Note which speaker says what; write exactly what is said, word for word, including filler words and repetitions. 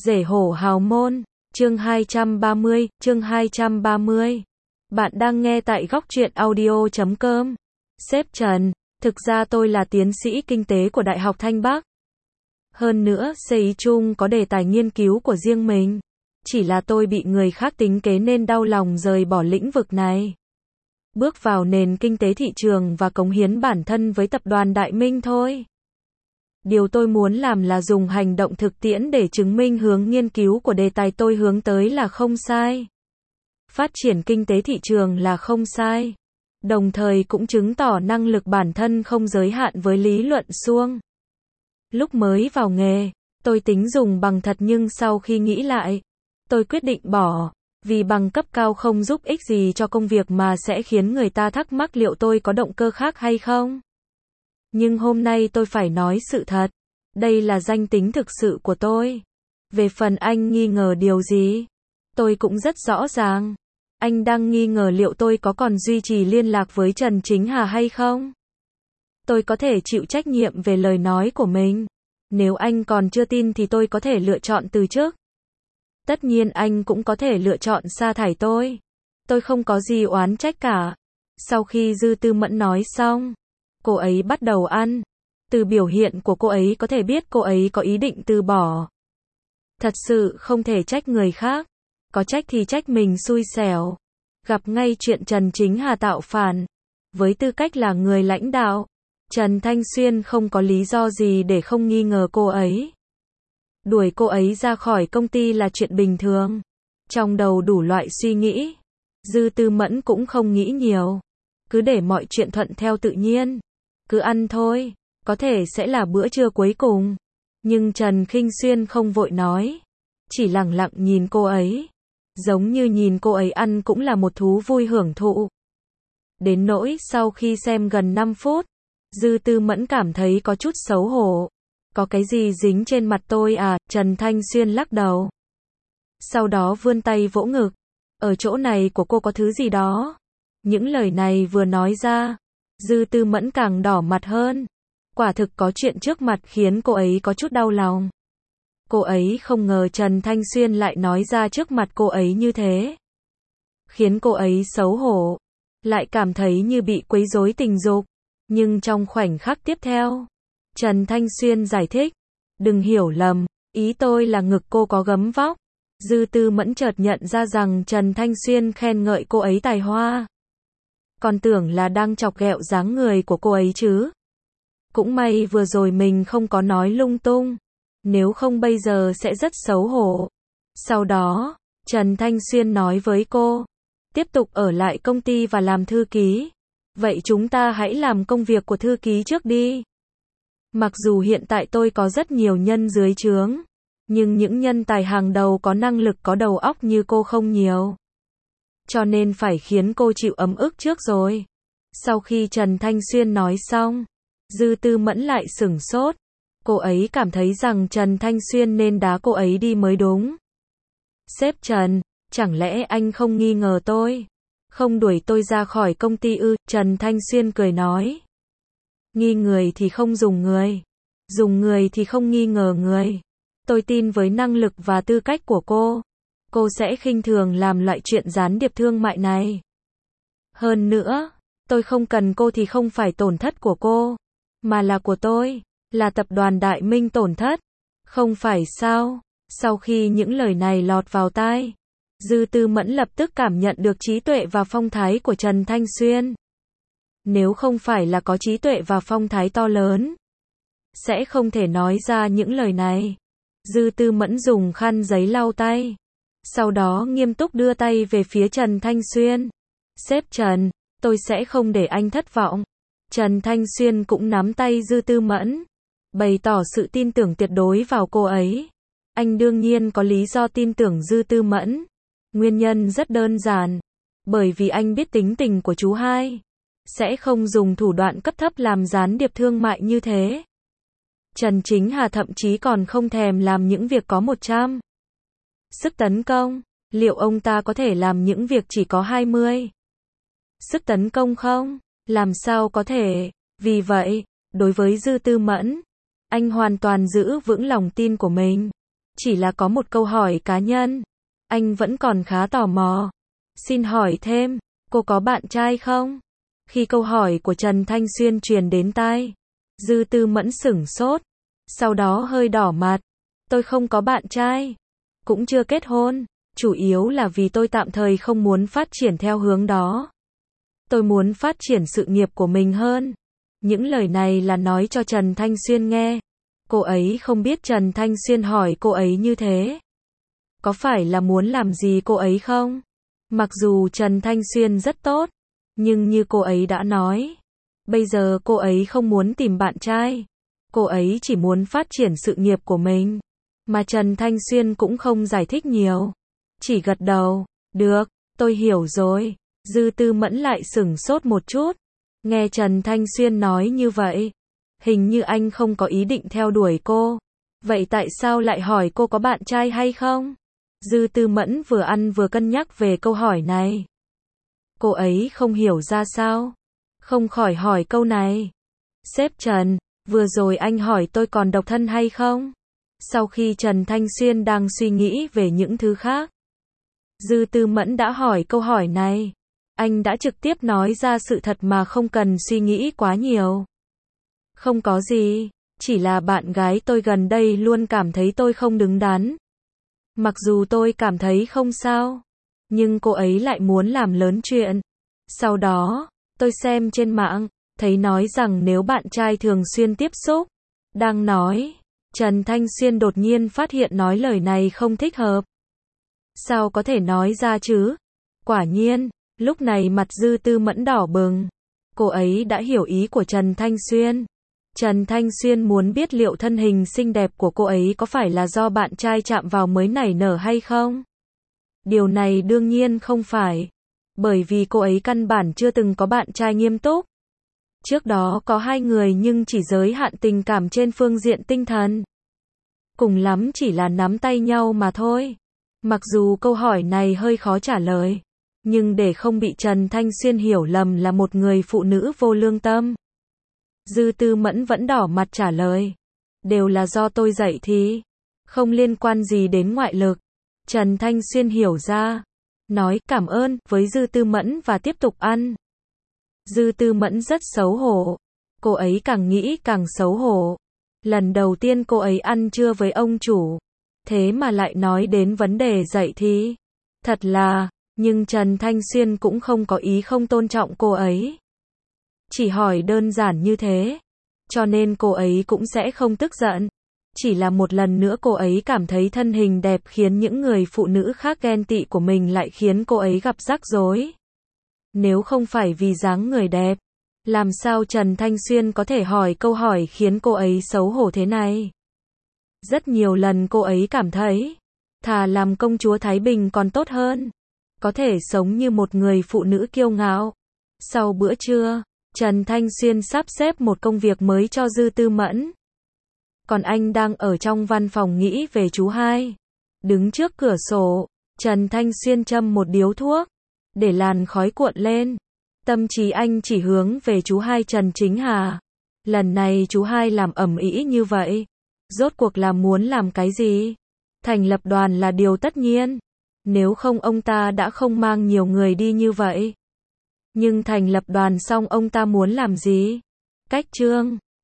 Speaker 1: Rể hổ hào môn, chương hai trăm ba mươi, chương hai trăm ba mươi. Bạn đang nghe tại góc truyện audio chấm com. Sếp Trần, thực ra tôi là tiến sĩ kinh tế của Đại học Thanh Bắc. Hơn nữa, xê i Chung có đề tài nghiên cứu của riêng mình. Chỉ là tôi bị người khác tính kế nên đau lòng rời bỏ lĩnh vực này. Bước vào nền kinh tế thị trường và cống hiến bản thân với tập đoàn Đại Minh thôi. Điều tôi muốn làm là dùng hành động thực tiễn để chứng minh hướng nghiên cứu của đề tài tôi hướng tới là không sai. Phát triển kinh tế thị trường là không sai. Đồng thời cũng chứng tỏ năng lực bản thân không giới hạn với lý luận suông. Lúc mới vào nghề, tôi tính dùng bằng thật nhưng sau khi nghĩ lại, tôi quyết định bỏ. Vì bằng cấp cao không giúp ích gì cho công việc mà sẽ khiến người ta thắc mắc liệu tôi có động cơ khác hay không. Nhưng hôm nay tôi phải nói sự thật. Đây là danh tính thực sự của tôi. Về phần anh nghi ngờ điều gì, tôi cũng rất rõ ràng. Anh đang nghi ngờ liệu tôi có còn duy trì liên lạc với Trần Chính Hà hay không? Tôi có thể chịu trách nhiệm về lời nói của mình. Nếu anh còn chưa tin thì tôi có thể lựa chọn từ chức. Tất nhiên anh cũng có thể lựa chọn sa thải tôi. Tôi không có gì oán trách cả. Sau khi Dư Tư Mẫn nói xong, cô ấy bắt đầu ăn. Từ biểu hiện của cô ấy có thể biết cô ấy có ý định từ bỏ. Thật sự không thể trách người khác. Có trách thì trách mình xui xẻo. Gặp ngay chuyện Trần Chính Hà tạo phản. Với tư cách là người lãnh đạo, Trần Thanh Xuyên không có lý do gì để không nghi ngờ cô ấy. Đuổi cô ấy ra khỏi công ty là chuyện bình thường. Trong đầu đủ loại suy nghĩ. Dư Tư Mẫn cũng không nghĩ nhiều. Cứ để mọi chuyện thuận theo tự nhiên. Cứ ăn thôi. Có thể sẽ là bữa trưa cuối cùng. Nhưng Trần Khinh Xuyên không vội nói. Chỉ lặng lặng nhìn cô ấy. Giống như nhìn cô ấy ăn cũng là một thú vui hưởng thụ. Đến nỗi sau khi xem gần năm phút, Dư Tư Mẫn cảm thấy có chút xấu hổ. Có cái gì dính trên mặt tôi à? Trần Thanh Xuyên lắc đầu. Sau đó vươn tay vỗ ngực. Ở chỗ này của cô có thứ gì đó. Những lời này vừa nói ra, Dư Tư Mẫn càng đỏ mặt hơn. Quả thực có chuyện trước mặt khiến cô ấy có chút đau lòng. Cô ấy không ngờ Trần Thanh Xuyên lại nói ra trước mặt cô ấy như thế. Khiến cô ấy xấu hổ. Lại cảm thấy như bị quấy rối tình dục. Nhưng trong khoảnh khắc tiếp theo, Trần Thanh Xuyên giải thích. Đừng hiểu lầm, ý tôi là ngực cô có gấm vóc. Dư Tư Mẫn chợt nhận ra rằng Trần Thanh Xuyên khen ngợi cô ấy tài hoa. Còn tưởng là đang chọc ghẹo dáng người của cô ấy chứ. Cũng may vừa rồi mình không có nói lung tung. Nếu không bây giờ sẽ rất xấu hổ. Sau đó, Trần Thanh Xuyên nói với cô. Tiếp tục ở lại công ty và làm thư ký. Vậy chúng ta hãy làm công việc của thư ký trước đi. Mặc dù hiện tại tôi có rất nhiều nhân dưới trướng. Nhưng những nhân tài hàng đầu có năng lực có đầu óc như cô không nhiều. Cho nên phải khiến cô chịu ấm ức trước rồi. Sau khi Trần Thanh Xuyên nói xong, Dư Tư Mẫn lại sửng sốt. Cô ấy cảm thấy rằng Trần Thanh Xuyên nên đá cô ấy đi mới đúng. Sếp Trần, chẳng lẽ anh không nghi ngờ tôi? Không đuổi tôi ra khỏi công ty ư? Trần Thanh Xuyên cười nói. Nghi người thì không dùng người. Dùng người thì không nghi ngờ người. Tôi tin với năng lực và tư cách của cô. Cô sẽ khinh thường làm loại chuyện gián điệp thương mại này. Hơn nữa, tôi không cần cô thì không phải tổn thất của cô. Mà là của tôi. Là tập đoàn Đại Minh tổn thất. Không phải sao? Sau khi những lời này lọt vào tai, Dư Tư Mẫn lập tức cảm nhận được trí tuệ và phong thái của Trần Thanh Xuyên. Nếu không phải là có trí tuệ và phong thái to lớn, sẽ không thể nói ra những lời này. Dư Tư Mẫn dùng khăn giấy lau tay. Sau đó nghiêm túc đưa tay về phía Trần Thanh Xuyên. Sếp Trần, tôi sẽ không để anh thất vọng. Trần Thanh Xuyên cũng nắm tay Dư Tư Mẫn. Bày tỏ sự tin tưởng tuyệt đối vào cô ấy. Anh đương nhiên có lý do tin tưởng Dư Tư Mẫn. Nguyên nhân rất đơn giản. Bởi vì anh biết tính tình của chú hai. Sẽ không dùng thủ đoạn cấp thấp làm gián điệp thương mại như thế. Trần Chính Hà thậm chí còn không thèm làm những việc có một trăm. Sức tấn công. Liệu ông ta có thể làm những việc chỉ có hai mươi? Sức tấn công không? Làm sao có thể? Vì vậy, đối với Dư Tư Mẫn, anh hoàn toàn giữ vững lòng tin của mình. Chỉ là có một câu hỏi cá nhân. Anh vẫn còn khá tò mò. Xin hỏi thêm, cô có bạn trai không? Khi câu hỏi của Trần Thanh Xuyên truyền đến tai, Dư Tư Mẫn sửng sốt, sau đó hơi đỏ mặt. Tôi không có bạn trai, cũng chưa kết hôn, chủ yếu là vì tôi tạm thời không muốn phát triển theo hướng đó. Tôi muốn phát triển sự nghiệp của mình hơn. Những lời này là nói cho Trần Thanh Xuyên nghe. Cô ấy không biết Trần Thanh Xuyên hỏi cô ấy như thế. Có phải là muốn làm gì cô ấy không? Mặc dù Trần Thanh Xuyên rất tốt, nhưng như cô ấy đã nói, bây giờ cô ấy không muốn tìm bạn trai. Cô ấy chỉ muốn phát triển sự nghiệp của mình. Mà Trần Thanh Xuyên cũng không giải thích nhiều. Chỉ gật đầu. Được, tôi hiểu rồi. Dư Tư Mẫn lại sửng sốt một chút. Nghe Trần Thanh Xuyên nói như vậy, hình như anh không có ý định theo đuổi cô. Vậy tại sao lại hỏi cô có bạn trai hay không? Dư Tư Mẫn vừa ăn vừa cân nhắc về câu hỏi này. Cô ấy không hiểu ra sao, không khỏi hỏi câu này. Sếp Trần, vừa rồi anh hỏi tôi còn độc thân hay không? Sau khi Trần Thanh Xuyên đang suy nghĩ về những thứ khác, Dư Tư Mẫn đã hỏi câu hỏi này. Anh đã trực tiếp nói ra sự thật mà không cần suy nghĩ quá nhiều. Không có gì, chỉ là bạn gái tôi gần đây luôn cảm thấy tôi không đứng đắn. Mặc dù tôi cảm thấy không sao, nhưng cô ấy lại muốn làm lớn chuyện. Sau đó, tôi xem trên mạng, thấy nói rằng nếu bạn trai thường xuyên tiếp xúc, đang nói, Trần Thanh Xuyên đột nhiên phát hiện nói lời này không thích hợp. Sao có thể nói ra chứ? Quả nhiên, lúc này mặt Dư Tư Mẫn đỏ bừng. Cô ấy đã hiểu ý của Trần Thanh Xuyên. Trần Thanh Xuyên muốn biết liệu thân hình xinh đẹp của cô ấy có phải là do bạn trai chạm vào mới nảy nở hay không? Điều này đương nhiên không phải. Bởi vì cô ấy căn bản chưa từng có bạn trai nghiêm túc. Trước đó có hai người nhưng chỉ giới hạn tình cảm trên phương diện tinh thần. Cùng lắm chỉ là nắm tay nhau mà thôi. Mặc dù câu hỏi này hơi khó trả lời, nhưng để không bị Trần Thanh Xuyên hiểu lầm là một người phụ nữ vô lương tâm, Dư Tư Mẫn vẫn đỏ mặt trả lời. Đều là do tôi dạy thì, không liên quan gì đến ngoại lực. Trần Thanh Xuyên hiểu ra, nói cảm ơn với Dư Tư Mẫn và tiếp tục ăn. Dư Tư Mẫn rất xấu hổ. Cô ấy càng nghĩ càng xấu hổ. Lần đầu tiên cô ấy ăn trưa với ông chủ, thế mà lại nói đến vấn đề dạy thì. Thật là, nhưng Trần Thanh Xuyên cũng không có ý không tôn trọng cô ấy. Chỉ hỏi đơn giản như thế, cho nên cô ấy cũng sẽ không tức giận. Chỉ là một lần nữa cô ấy cảm thấy thân hình đẹp khiến những người phụ nữ khác ghen tị của mình lại khiến cô ấy gặp rắc rối. Nếu không phải vì dáng người đẹp, làm sao Trần Thanh Xuyên có thể hỏi câu hỏi khiến cô ấy xấu hổ thế này? Rất nhiều lần cô ấy cảm thấy, thà làm công chúa Thái Bình còn tốt hơn. Có thể sống như một người phụ nữ kiêu ngạo. Sau bữa trưa, Trần Thanh Xuyên sắp xếp một công việc mới cho Dư Tư Mẫn. Còn anh đang ở trong văn phòng nghĩ về chú hai. Đứng trước cửa sổ, Trần Thanh Xuyên châm một điếu thuốc, để làn khói cuộn lên. Tâm trí anh chỉ hướng về chú hai Trần Chính Hà. Lần này chú hai làm ầm ĩ như vậy, rốt cuộc là muốn làm cái gì? Thành lập đoàn là điều tất nhiên. Nếu không ông ta đã không mang nhiều người đi như vậy. Nhưng thành lập đoàn xong ông ta muốn làm gì? Cách chương